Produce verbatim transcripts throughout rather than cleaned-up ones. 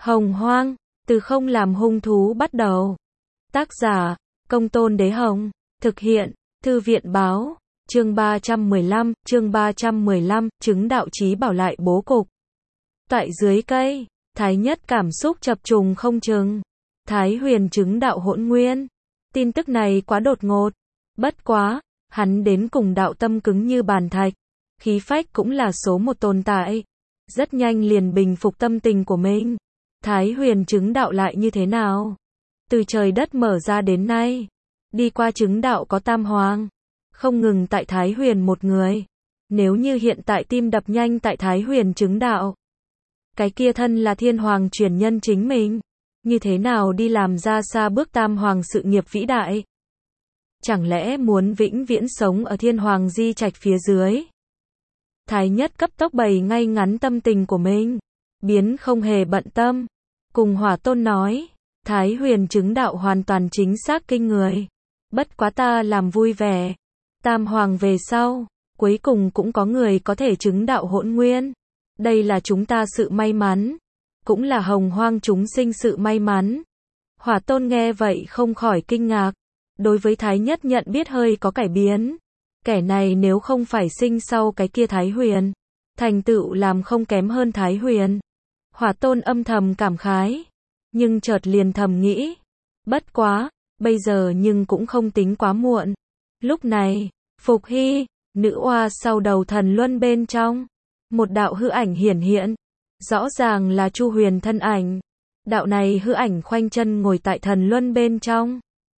Hồng Hoang, từ không làm hung thú bắt đầu. Tác giả, Công Tôn Đế Hồng. Thực hiện, Thư viện Báo. Chương ba trăm mười lăm, chương ba trăm mười lăm, chứng đạo chí bảo lại bố cục. Tại dưới cây, Thái Nhất cảm xúc chập trùng không chừng. Thái Huyền chứng đạo hỗn nguyên. Tin tức này quá đột ngột. Bất quá, hắn đến cùng đạo tâm cứng như bàn thạch. Khí phách cũng là số một tồn tại. Rất nhanh liền bình phục tâm tình của mình. Thái Huyền chứng đạo lại như thế nào? Từ trời đất mở ra đến nay, đi qua chứng đạo có tam hoàng. Không ngừng tại Thái Huyền một người. Nếu như hiện tại tim đập nhanh tại Thái Huyền chứng đạo, cái kia thân là thiên hoàng truyền nhân chính mình, như thế nào đi làm ra xa bước tam hoàng sự nghiệp vĩ đại? Chẳng lẽ muốn vĩnh viễn sống ở thiên hoàng di trạch phía dưới? Thái Nhất cấp tốc bày ngay ngắn tâm tình của mình, biến không hề bận tâm, cùng Hỏa Tôn nói, Thái Huyền chứng đạo hoàn toàn chính xác kinh người. Bất quá ta làm vui vẻ, tam hoàng về sau, cuối cùng cũng có người có thể chứng đạo hỗn nguyên. Đây là chúng ta sự may mắn, cũng là hồng hoang chúng sinh sự may mắn. Hỏa Tôn nghe vậy không khỏi kinh ngạc, đối với Thái Nhất nhận biết hơi có cải biến. Kẻ này nếu không phải sinh sau cái kia Thái Huyền, thành tựu làm không kém hơn Thái Huyền. Hỏa Tôn âm thầm cảm khái, nhưng chợt liền thầm nghĩ, bất quá, bây giờ nhưng cũng không tính quá muộn. Lúc này, Phục Hy, nữ oa sau đầu thần luân bên trong, một đạo hư ảnh hiển hiện, rõ ràng là Chu Huyền thân ảnh. Đạo này hư ảnh khoanh chân ngồi tại thần luân bên trong,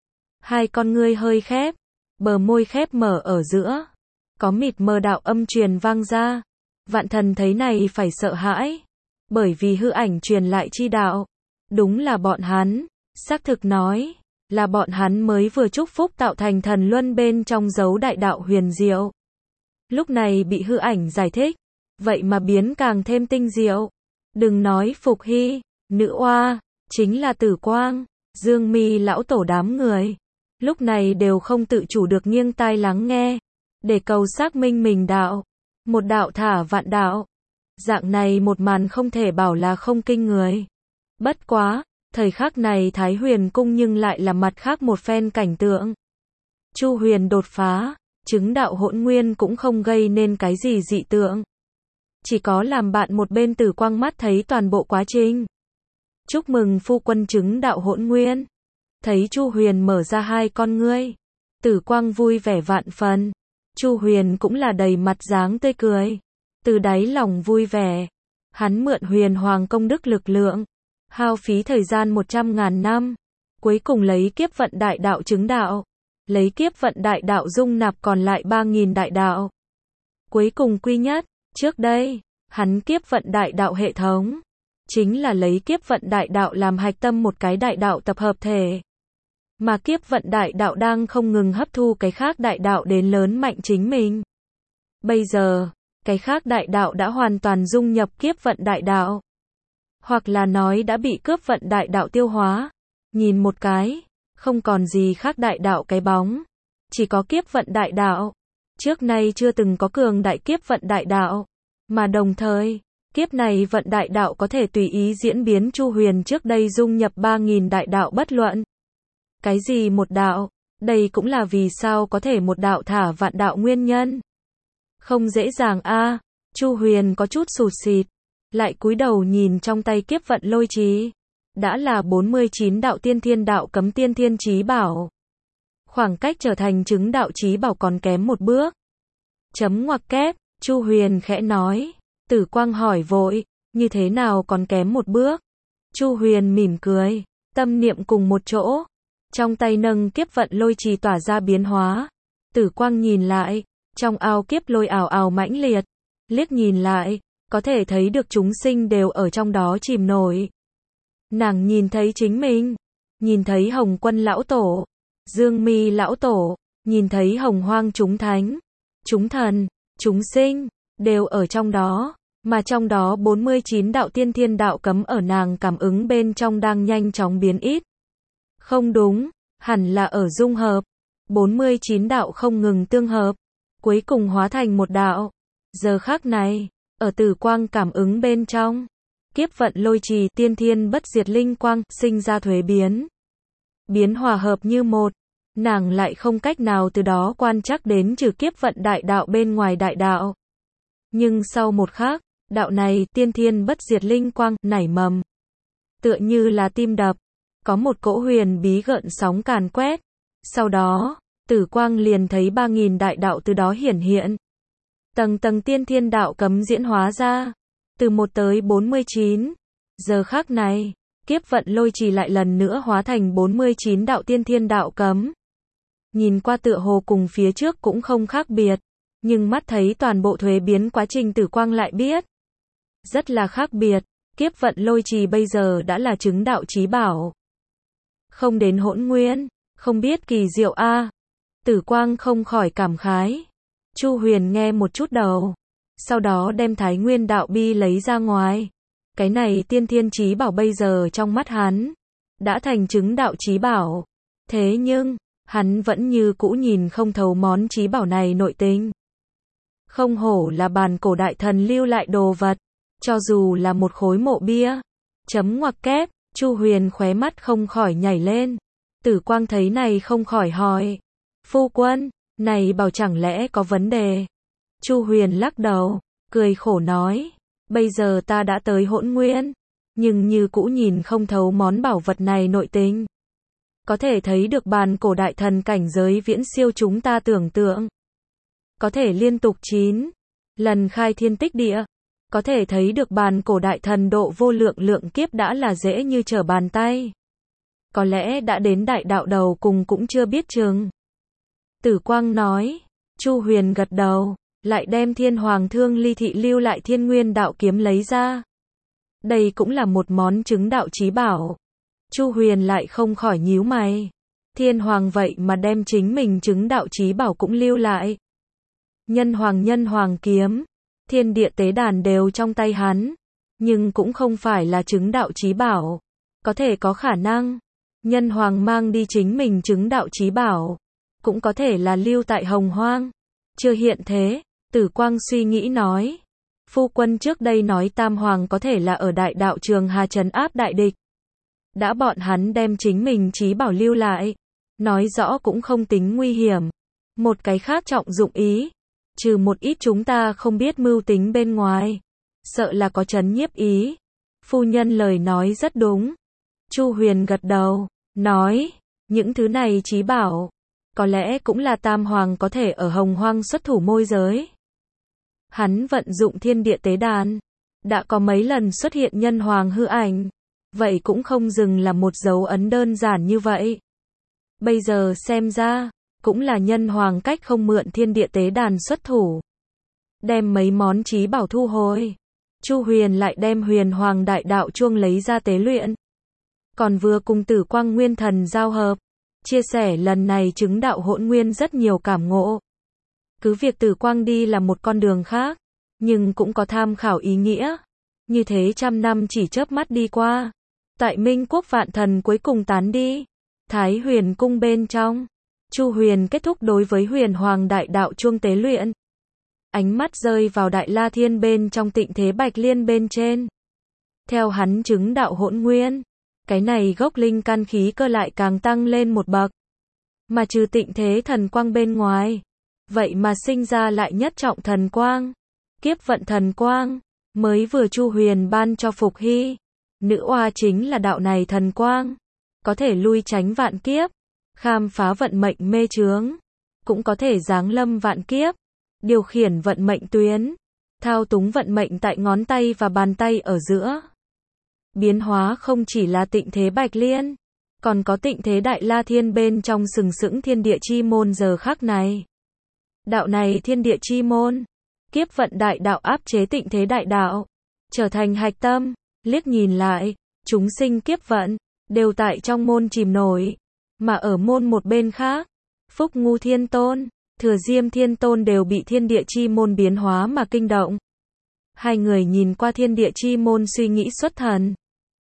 hai con ngươi hơi khép, bờ môi khép mở ở giữa, có mịt mờ đạo âm truyền vang ra. Vạn thần thấy này phải sợ hãi, bởi vì hư ảnh truyền lại chi đạo, đúng là bọn hắn, xác thực nói, là bọn hắn mới vừa chúc phúc tạo thành thần luân bên trong dấu đại đạo huyền diệu. Lúc này bị hư ảnh giải thích, vậy mà biến càng thêm tinh diệu. Đừng nói Phục Hy, nữ oa, chính là Tử Quang, Dương Mi lão tổ đám người, lúc này đều không tự chủ được nghiêng tai lắng nghe, để cầu xác minh mình đạo. Một đạo thả vạn đạo. Dạng này một màn không thể bảo là không kinh người. Bất quá, thời khắc này Thái Huyền cung nhưng lại là mặt khác một phen cảnh tượng. Chu Huyền đột phá, chứng đạo hỗn nguyên cũng không gây nên cái gì dị tượng. Chỉ có làm bạn một bên Tử Quang mắt thấy toàn bộ quá trình. Chúc mừng phu quân chứng đạo hỗn nguyên. Thấy Chu Huyền mở ra hai con ngươi, Tử Quang vui vẻ vạn phần. Chu Huyền cũng là đầy mặt dáng tươi cười, từ đáy lòng vui vẻ. Hắn mượn Huyền Hoàng công đức lực lượng, hao phí thời gian một trăm ngàn năm, cuối cùng lấy kiếp vận đại đạo chứng đạo, lấy kiếp vận đại đạo dung nạp còn lại ba nghìn đại đạo. Cuối cùng quy nhất, trước đây, hắn kiếp vận đại đạo hệ thống, chính là lấy kiếp vận đại đạo làm hạch tâm một cái đại đạo tập hợp thể. Mà kiếp vận đại đạo đang không ngừng hấp thu cái khác đại đạo đến lớn mạnh chính mình. Bây giờ, cái khác đại đạo đã hoàn toàn dung nhập kiếp vận đại đạo. Hoặc là nói đã bị cướp vận đại đạo tiêu hóa. Nhìn một cái, không còn gì khác đại đạo cái bóng. Chỉ có kiếp vận đại đạo. Trước nay chưa từng có cường đại kiếp vận đại đạo. Mà đồng thời, kiếp này vận đại đạo có thể tùy ý diễn biến. Chu Huyền trước đây dung nhập ba nghìn đại đạo bất luận cái gì một đạo, đây cũng là vì sao có thể một đạo thả vạn đạo nguyên nhân. Không dễ dàng a. À. Chu Huyền có chút sụt sịt, lại cúi đầu nhìn trong tay kiếp vận lôi trí, đã là bốn mươi chín đạo tiên thiên đạo cấm tiên thiên chí bảo. Khoảng cách trở thành chứng đạo chí bảo còn kém một bước. Chấm ngoặc kép, Chu Huyền khẽ nói. Tử Quang hỏi vội, như thế nào còn kém một bước? Chu Huyền mỉm cười, tâm niệm cùng một chỗ. Trong tay nâng kiếp vận lôi trì tỏa ra biến hóa. Tử Quang nhìn lại, trong ao kiếp lôi ảo ảo mãnh liệt. Liếc nhìn lại, có thể thấy được chúng sinh đều ở trong đó chìm nổi. Nàng nhìn thấy chính mình, nhìn thấy Hồng Quân lão tổ, Dương Mi lão tổ, nhìn thấy Hồng Hoang chúng thánh, chúng thần, chúng sinh, đều ở trong đó. Mà trong đó bốn mươi chín đạo tiên thiên đạo cấm ở nàng cảm ứng bên trong đang nhanh chóng biến ít. Không đúng, hẳn là ở dung hợp. bốn mươi chín đạo không ngừng tương hợp, cuối cùng hóa thành một đạo. Giờ khắc này, ở Tử Quang cảm ứng bên trong, kiếp vận lôi trì, tiên thiên bất diệt linh quang, sinh ra thuế biến. Biến hòa hợp như một, nàng lại không cách nào từ đó quan trắc đến trừ kiếp vận đại đạo bên ngoài đại đạo. Nhưng sau một khắc, đạo này, tiên thiên bất diệt linh quang, nảy mầm. Tựa như là tim đập, có một cỗ huyền bí gợn sóng càn quét. Sau đó, Tử Quang liền thấy ba nghìn đại đạo từ đó hiển hiện. Tầng tầng tiên thiên đạo cấm diễn hóa ra. Từ một tới bốn mươi chín. Giờ khắc này, kiếp vận lôi trì lại lần nữa hóa thành bốn mươi chín đạo tiên thiên đạo cấm. Nhìn qua tựa hồ cùng phía trước cũng không khác biệt. Nhưng mắt thấy toàn bộ thuế biến quá trình Tử Quang lại biết. Rất là khác biệt. Kiếp vận lôi trì bây giờ đã là chứng đạo chí bảo. Không đến hỗn nguyên, không biết kỳ diệu a. À. Tử Quang không khỏi cảm khái. Chu Huyền nghe một chút đầu, sau đó đem Thái Nguyên đạo bi lấy ra ngoài. Cái này tiên thiên chí bảo bây giờ trong mắt hắn đã thành chứng đạo chí bảo. Thế nhưng, hắn vẫn như cũ nhìn không thấu món chí bảo này nội tình. Không hổ là bàn cổ đại thần lưu lại đồ vật, cho dù là một khối mộ bia. Chấm ngoặc kép, Chu Huyền khóe mắt không khỏi nhảy lên. Tử Quang thấy này không khỏi hỏi. Phu quân, này bảo chẳng lẽ có vấn đề? Chu Huyền lắc đầu, cười khổ nói. Bây giờ ta đã tới hỗn nguyên, nhưng như cũ nhìn không thấu món bảo vật này nội tình. Có thể thấy được bàn cổ đại thần cảnh giới viễn siêu chúng ta tưởng tượng. Có thể liên tục chín lần khai thiên tích địa. Có thể thấy được bàn cổ đại thần độ vô lượng lượng kiếp đã là dễ như trở bàn tay. Có lẽ đã đến đại đạo đầu cùng cũng chưa biết chừng. Tử Quang nói. Chu Huyền gật đầu, lại đem Thiên Hoàng Thương Ly thị lưu lại Thiên Nguyên đạo kiếm lấy ra. Đây cũng là một món chứng đạo chí bảo. Chu Huyền lại không khỏi nhíu mày. Thiên Hoàng vậy mà đem chính mình chứng đạo chí bảo cũng lưu lại. Nhân Hoàng nhân Hoàng kiếm, thiên địa tế đàn đều trong tay hắn, nhưng cũng không phải là chứng đạo chí bảo. Có thể có khả năng, Nhân Hoàng mang đi chính mình chứng đạo chí bảo, cũng có thể là lưu tại Hồng Hoang. Chưa hiện thế, Tử Quang suy nghĩ nói. Phu quân trước đây nói Tam Hoàng có thể là ở đại đạo Trường Hà trấn áp đại địch. Đã bọn hắn đem chính mình chí bảo lưu lại, nói rõ cũng không tính nguy hiểm. Một cái khác trọng dụng ý, trừ một ít chúng ta không biết mưu tính bên ngoài, sợ là có trấn nhiếp ý. Phu nhân lời nói rất đúng. Chu Huyền gật đầu, nói, những thứ này chí bảo, có lẽ cũng là Tam Hoàng có thể ở Hồng Hoang xuất thủ môi giới. Hắn vận dụng thiên địa tế đàn, đã có mấy lần xuất hiện Nhân Hoàng hư ảnh, vậy cũng không dừng là một dấu ấn đơn giản như vậy. Bây giờ xem ra, cũng là Nhân Hoàng cách không mượn thiên địa tế đàn xuất thủ. Đem mấy món chí bảo thu hồi. Chu Huyền lại đem Huyền Hoàng đại đạo chuông lấy ra tế luyện. Còn vừa cùng Tử Quang Nguyên Thần giao hợp, chia sẻ lần này chứng đạo hỗn nguyên rất nhiều cảm ngộ. Cứ việc Tử Quang đi là một con đường khác, nhưng cũng có tham khảo ý nghĩa. Như thế trăm năm chỉ chớp mắt đi qua. Tại Minh Quốc vạn thần cuối cùng tán đi. Thái Huyền cung bên trong, Chu Huyền kết thúc đối với Huyền Hoàng đại đạo chuông tế luyện. Ánh mắt rơi vào Đại La Thiên bên trong Tịnh Thế Bạch Liên bên trên. Theo hắn chứng đạo hỗn nguyên, cái này gốc linh căn khí cơ lại càng tăng lên một bậc. Mà trừ Tịnh Thế thần quang bên ngoài, vậy mà sinh ra lại nhất trọng thần quang, kiếp vận thần quang, mới vừa Chu Huyền ban cho Phục Hy. Nữ oa chính là đạo này thần quang, có thể lui tránh vạn kiếp, khám phá vận mệnh mê chướng, cũng có thể giáng lâm vạn kiếp, điều khiển vận mệnh tuyến, thao túng vận mệnh tại ngón tay và bàn tay ở giữa. Biến hóa không chỉ là Tịnh Thế Bạch Liên, còn có Tịnh Thế Đại La Thiên bên trong sừng sững thiên địa chi môn giờ khắc này. Đạo này thiên địa chi môn, kiếp vận đại đạo áp chế Tịnh Thế đại đạo, trở thành hạch tâm, liếc nhìn lại, chúng sinh kiếp vận, đều tại trong môn chìm nổi, mà ở môn một bên khác, Phúc Ngu Thiên Tôn, Thừa Diêm Thiên Tôn đều bị thiên địa chi môn biến hóa mà kinh động. Hai người nhìn qua thiên địa chi môn suy nghĩ xuất thần.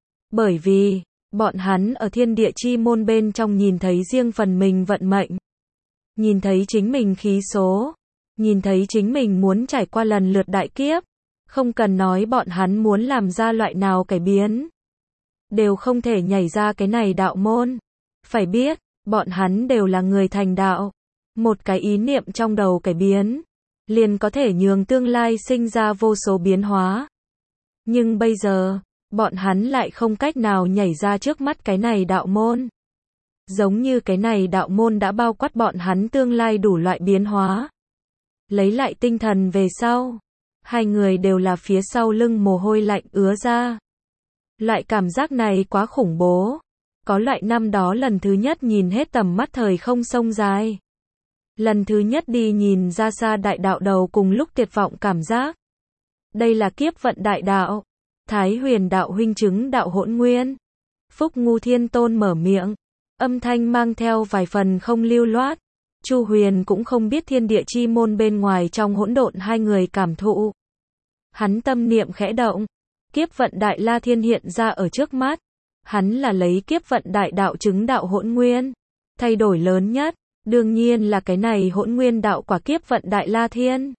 Bởi vì, bọn hắn ở thiên địa chi môn bên trong nhìn thấy riêng phần mình vận mệnh. Nhìn thấy chính mình khí số. Nhìn thấy chính mình muốn trải qua lần lượt đại kiếp. Không cần nói bọn hắn muốn làm ra loại nào cải biến, đều không thể nhảy ra cái này đạo môn. Phải biết, bọn hắn đều là người thành đạo. Một cái ý niệm trong đầu cải biến, liền có thể nhường tương lai sinh ra vô số biến hóa. Nhưng bây giờ, bọn hắn lại không cách nào nhảy ra trước mắt cái này đạo môn. Giống như cái này đạo môn đã bao quát bọn hắn tương lai đủ loại biến hóa. Lấy lại tinh thần về sau, hai người đều là phía sau lưng mồ hôi lạnh ứa ra. Loại cảm giác này quá khủng bố. Có loại năm đó lần thứ nhất nhìn hết tầm mắt thời không sông dài. Lần thứ nhất đi nhìn ra xa đại đạo đầu cùng lúc tuyệt vọng cảm giác. Đây là kiếp vận đại đạo. Thái Huyền đạo huynh chứng đạo hỗn nguyên. Phúc Ngu Thiên Tôn mở miệng, âm thanh mang theo vài phần không lưu loát. Chu Huyền cũng không biết thiên địa chi môn bên ngoài trong hỗn độn hai người cảm thụ. Hắn tâm niệm khẽ động, kiếp vận đại la thiên hiện ra ở trước mắt. Hắn là lấy kiếp vận đại đạo chứng đạo hỗn nguyên. Thay đổi lớn nhất, đương nhiên là cái này hỗn nguyên đạo quả kiếp vận đại la thiên.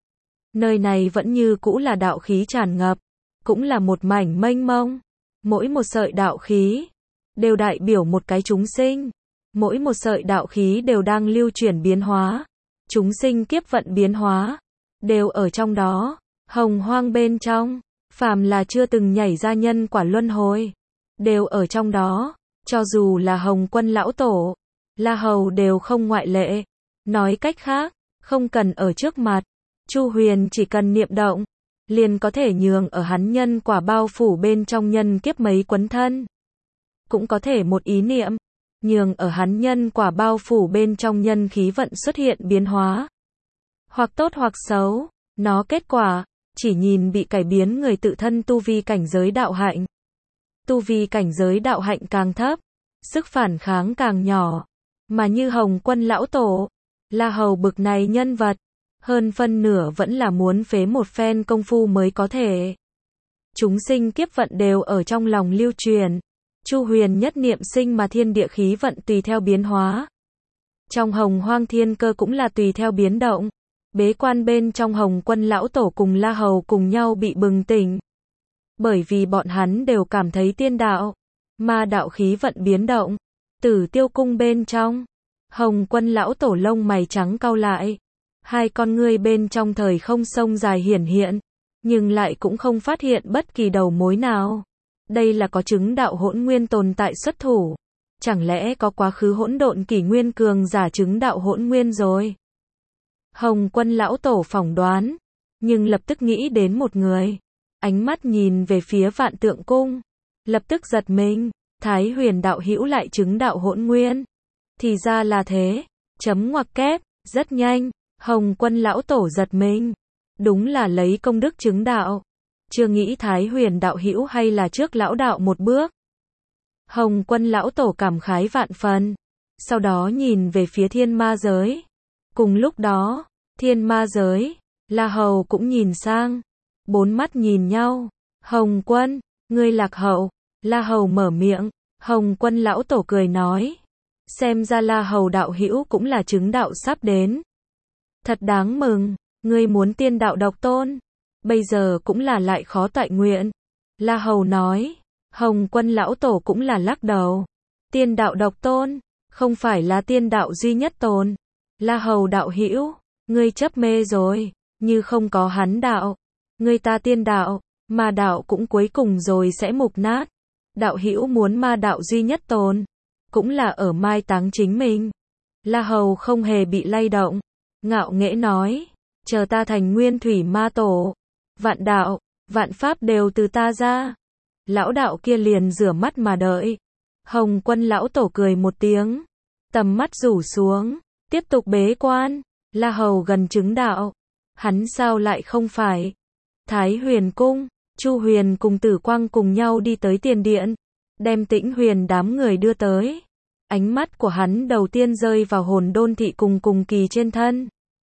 Nơi này vẫn như cũ là đạo khí tràn ngập, cũng là một mảnh mênh mông. Mỗi một sợi đạo khí đều đại biểu một cái chúng sinh. Mỗi một sợi đạo khí đều đang lưu chuyển biến hóa. Chúng sinh kiếp vận biến hóa đều ở trong đó. Hồng hoang bên trong, phàm là chưa từng nhảy ra nhân quả luân hồi, đều ở trong đó. Cho dù là Hồng Quân lão tổ, La Hầu đều không ngoại lệ. Nói cách khác, không cần ở trước mặt, Chu Huyền chỉ cần niệm động, liền có thể nhường ở hắn nhân quả bao phủ bên trong nhân kiếp mấy quấn thân. Cũng có thể một ý niệm, nhường ở hắn nhân quả bao phủ bên trong nhân khí vận xuất hiện biến hóa. Hoặc tốt hoặc xấu, nó kết quả, chỉ nhìn bị cải biến người tự thân tu vi cảnh giới đạo hạnh. Tu vi cảnh giới đạo hạnh càng thấp, sức phản kháng càng nhỏ. Mà như Hồng Quân lão tổ, La Hầu bực này nhân vật, hơn phân nửa vẫn là muốn phế một phen công phu mới có thể. Chúng sinh kiếp vận đều ở trong lòng lưu truyền. Chu Huyền nhất niệm sinh mà thiên địa khí vận tùy theo biến hóa. Trong Hồng Hoang thiên cơ cũng là tùy theo biến động. Bế quan bên trong Hồng Quân lão tổ cùng La Hầu cùng nhau bị bừng tỉnh. Bởi vì bọn hắn đều cảm thấy tiên đạo, ma đạo khí vận biến động. Tử Tiêu cung bên trong, Hồng Quân lão tổ lông mày trắng cau lại. Hai con ngươi bên trong thời không sông dài hiển hiện, nhưng lại cũng không phát hiện bất kỳ đầu mối nào. Đây là có chứng đạo hỗn nguyên tồn tại xuất thủ. Chẳng lẽ có quá khứ hỗn độn kỷ nguyên cường giả chứng đạo hỗn nguyên rồi? Hồng Quân lão tổ phỏng đoán, nhưng lập tức nghĩ đến một người. Ánh mắt nhìn về phía Vạn Tượng cung, lập tức giật mình. Thái Huyền đạo hữu lại chứng đạo hỗn nguyên. Thì ra là thế. Chấm ngoặc kép, rất nhanh. Hồng Quân lão tổ giật mình. Đúng là lấy công đức chứng đạo. Chưa nghĩ Thái Huyền đạo hữu hay là trước lão đạo một bước. Hồng Quân lão tổ cảm khái vạn phần. Sau đó nhìn về phía thiên ma giới. Cùng lúc đó, thiên ma giới, La Hầu cũng nhìn sang. Bốn mắt nhìn nhau. Hồng Quân, ngươi lạc hậu. La Hầu mở miệng. Hồng Quân lão tổ cười nói. Xem ra La Hầu đạo hữu cũng là chứng đạo sắp đến. Thật đáng mừng, ngươi muốn tiên đạo độc tôn. Bây giờ cũng là lại khó toại nguyện. La Hầu nói. Hồng Quân lão tổ cũng là lắc đầu. Tiên đạo độc tôn, không phải là tiên đạo duy nhất tồn. La Hầu đạo hữu, ngươi chấp mê rồi, như không có hắn đạo, ngươi ta tiên đạo, ma đạo cũng cuối cùng rồi sẽ mục nát. Đạo hữu muốn ma đạo duy nhất tồn, cũng là ở mai táng chính mình. La Hầu không hề bị lay động, ngạo nghễ nói, chờ ta thành nguyên thủy ma tổ, vạn đạo, vạn pháp đều từ ta ra. Lão đạo kia liền rửa mắt mà đợi. Hồng Quân lão tổ cười một tiếng, tầm mắt rủ xuống, tiếp tục bế quan. La Hầu gần chứng đạo, hắn sao lại không phải? Thái Huyền cung, Chu Huyền cùng Tử Quang cùng nhau đi tới tiền điện, đem Tĩnh Huyền đám người đưa tới. Ánh mắt của hắn đầu tiên rơi vào Hồn Đôn thị cùng Cùng Kỳ trên thân.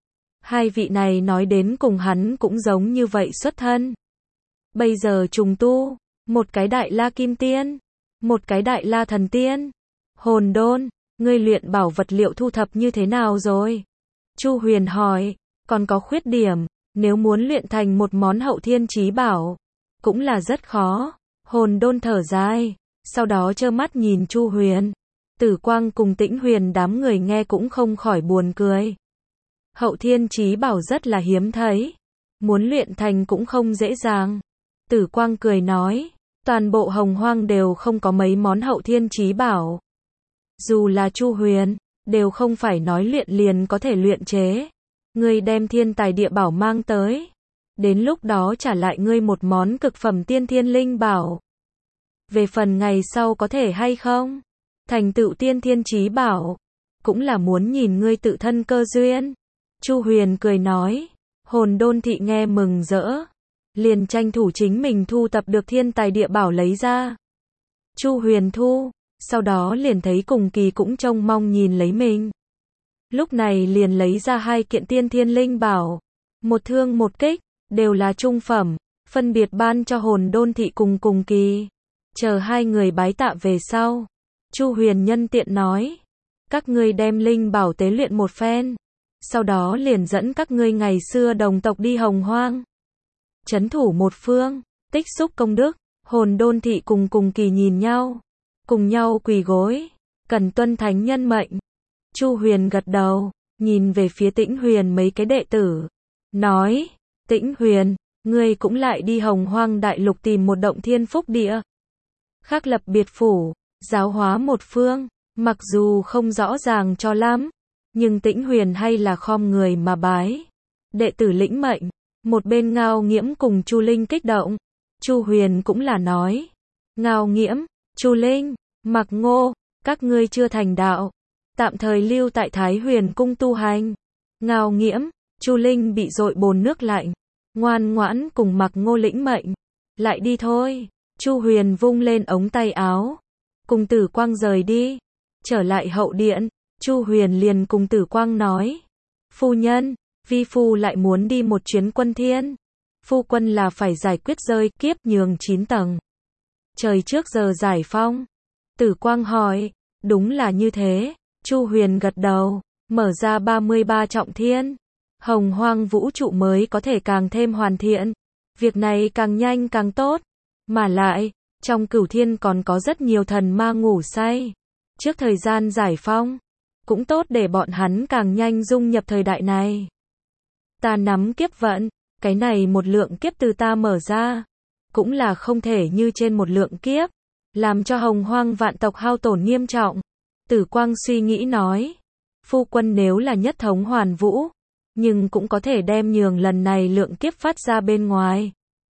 Hai vị này nói đến cùng hắn cũng giống như vậy xuất thân. Bây giờ trùng tu, một cái đại la kim tiên, một cái đại la thần tiên. Hồn Đôn, ngươi luyện bảo vật liệu thu thập như thế nào rồi? Chu Huyền hỏi, còn có khuyết điểm, Nếu muốn luyện thành một món hậu thiên chí bảo, cũng là rất khó. Hồn Đôn thở dài, sau đó trơ mắt nhìn Chu Huyền. Tử Quang cùng Tĩnh Huyền đám người nghe cũng không khỏi buồn cười. Hậu thiên chí bảo rất là hiếm thấy, muốn luyện thành cũng không dễ dàng. Tử Quang cười nói, toàn bộ Hồng Hoang đều không có mấy món hậu thiên chí bảo. Dù là Chu Huyền, đều không phải nói luyện liền có thể luyện chế. Ngươi đem thiên tài địa bảo mang tới, đến lúc đó trả lại ngươi một món cực phẩm tiên thiên linh bảo. Về phần ngày sau có thể hay không thành tựu tiên thiên chí bảo, cũng là muốn nhìn ngươi tự thân cơ duyên. Chu Huyền cười nói. Hồn Đôn thị nghe mừng rỡ, liền tranh thủ chính mình thu tập được thiên tài địa bảo lấy ra. Chu Huyền thu, sau đó liền thấy Cùng Kỳ cũng trông mong nhìn lấy mình. Lúc này liền lấy ra hai kiện tiên thiên linh bảo, một thương một kích, đều là trung phẩm, phân biệt ban cho Hồn Đôn thị cùng Cùng Kỳ. Chờ hai người bái tạ về sau, Chu Huyền nhân tiện nói, các ngươi đem linh bảo tế luyện một phen, sau đó liền dẫn các ngươi ngày xưa đồng tộc đi Hồng Hoang, trấn thủ một phương, tích xúc công đức. Hồn Đôn thị cùng Cùng Kỳ nhìn nhau, cùng nhau quỳ gối, cần tuân thánh nhân mệnh. Chu Huyền gật đầu, nhìn về phía Tĩnh Huyền mấy cái đệ tử, nói, Tĩnh Huyền, ngươi cũng lại đi Hồng Hoang đại lục tìm một động thiên phúc địa, khắc lập biệt phủ, giáo hóa một phương. Mặc dù không rõ ràng cho lắm, nhưng Tĩnh Huyền hay là khom người mà bái. Đệ tử lĩnh mệnh. Một bên Ngao Nghiễm cùng Chu Linh kích động. Chu Huyền cũng là nói, Ngao Nghiễm, Chu Linh, Mặc Ngô, các ngươi chưa thành đạo, tạm thời lưu tại Thái Huyền cung tu hành. Ngao Nghiễm, Chu Linh bị dội bồn nước lạnh, ngoan ngoãn cùng Mặc Ngô lĩnh mệnh, lại đi thôi. Chu Huyền vung lên ống tay áo, cùng Tử Quang rời đi. Trở lại hậu điện, Chu Huyền liền cùng Tử Quang nói, phu nhân, vi phu lại muốn đi một chuyến quân thiên. Phu quân là phải giải quyết rơi kiếp nhường chín tầng. Trời trước giờ giải phong. Tử Quang hỏi, đúng là như thế. Chu Huyền gật đầu, mở ra ba mươi ba trọng thiên. Hồng Hoang vũ trụ mới có thể càng thêm hoàn thiện. Việc này càng nhanh càng tốt. Mà lại, trong cửu thiên còn có rất nhiều thần ma ngủ say. Trước thời gian giải phong, cũng tốt để bọn hắn càng nhanh dung nhập thời đại này. Ta nắm kiếp vận, cái này một lượng kiếp từ ta mở ra, cũng là không thể như trên một lượng kiếp, làm cho Hồng Hoang vạn tộc hao tổn nghiêm trọng. Tử Quang suy nghĩ nói, phu quân nếu là nhất thống hoàn vũ, nhưng cũng có thể đem nhường lần này lượng kiếp phát ra bên ngoài.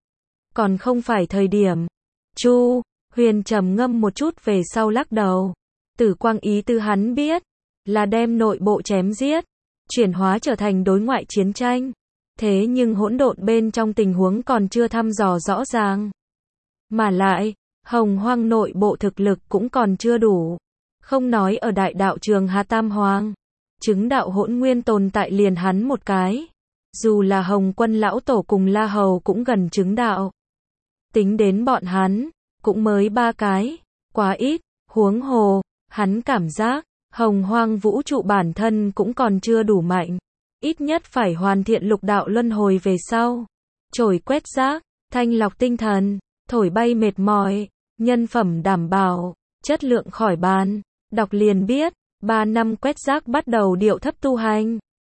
Còn không phải thời điểm. Chu Huyền trầm ngâm một chút về sau lắc đầu. Tử Quang ý tư hắn biết, là đem nội bộ chém giết, chuyển hóa trở thành đối ngoại chiến tranh. Thế nhưng hỗn độn bên trong tình huống còn chưa thăm dò rõ ràng. Mà lại, Hồng Hoang nội bộ thực lực cũng còn chưa đủ. Không nói ở đại đạo trường Hà Tam Hoàng, chứng đạo hỗn nguyên tồn tại liền hắn một cái. Dù là Hồng Quân lão tổ cùng La Hầu cũng gần chứng đạo. Tính đến bọn hắn, cũng mới ba cái, quá ít. Huống hồ, hắn cảm giác, Hồng Hoang vũ trụ bản thân cũng còn chưa đủ mạnh. Ít nhất phải hoàn thiện lục đạo luân hồi về sau. Trổi quét rác, thanh lọc tinh thần, thổi bay mệt mỏi, nhân phẩm đảm bảo, chất lượng khỏi bàn. Đọc liền biết, ba năm quét rác bắt đầu điệu thấp tu hành.